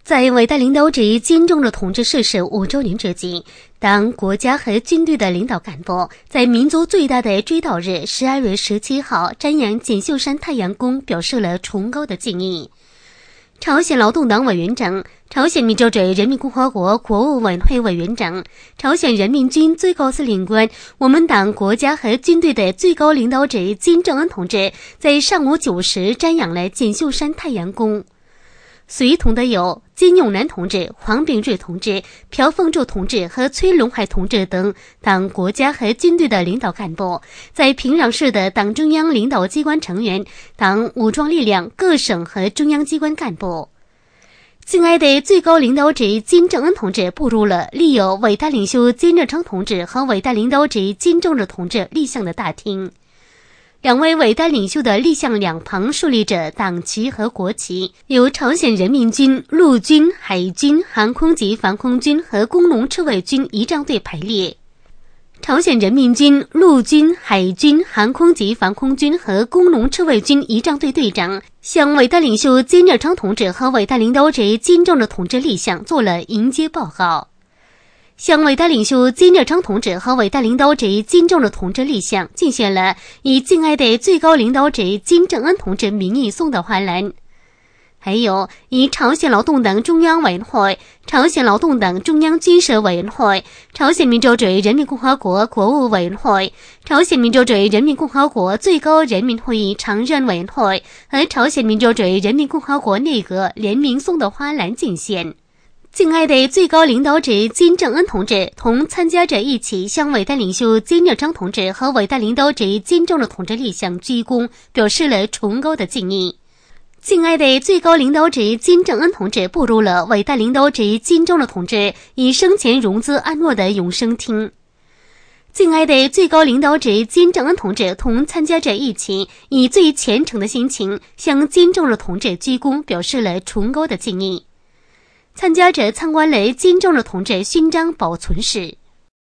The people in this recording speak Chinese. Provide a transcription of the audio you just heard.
在伟大领导者金正日同志逝世5周年之际，党、国家和军队的领导干部在民族最大的追悼日12月17号瞻仰锦绣山太阳宫表示了崇高的敬意。朝鲜劳动党委员长、朝鲜民主主义人民共和国国务委员会委员长、朝鲜人民军最高司令官、我们党、国家和军队的最高领导者金正恩同志在上午9时瞻仰了锦绣山太阳宫。随同的有金永南同志、黄秉瑞同志、朴凤柱同志和崔龙海同志等党、国家和军队的领导干部，在平壤市的党中央领导机关成员、党武装力量各省和中央机关干部。敬爱的最高领导者金正恩同志步入了立有伟大领袖金日成同志和伟大领导者金正日同志立像的大厅。两位伟大领袖的立像两旁竖立着党旗和国旗，由朝鲜人民军、陆军、海军、航空及防空军和工农赤卫军仪仗队排列。朝鲜人民军、陆军、海军、航空及防空军和工农赤卫军仪仗队队长向伟大领袖金日成同志和伟大领导者金正日同志立像做了迎接报告。向伟大领袖金日成同志和伟大领导者金正日同志立像进献了以敬爱的最高领导者金正恩同志名义送的花篮，还有以朝鲜劳动党中央委员会、朝鲜劳动党中央军事委员会、朝鲜民主主义人民共和国国务委员会、朝鲜民主主义人民共和国最高人民会议常任委员会和朝鲜民主主义人民共和国内阁联名送的花篮进献。敬爱的最高领导者金正恩同志同参加者一起向伟大领袖金日成同志和伟大领导者金正日同志立像鞠躬，表示了崇高的敬意。敬爱的最高领导者金正恩同志步入了伟大领导者金正日同志以生前容姿安卧的永生厅。敬爱的最高领导者金正恩同志同参加者一起以最虔诚的心情向金正日同志鞠躬，表示了崇高的敬意。参加者参观了金正日同志勋章保存室。